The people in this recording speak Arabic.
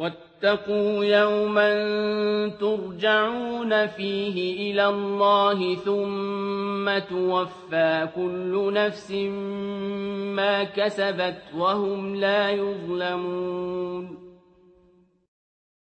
واتقوا يوما ترجعون فيه إلى الله ثم توفى كل نفس ما كسبت وهم لا يظلمون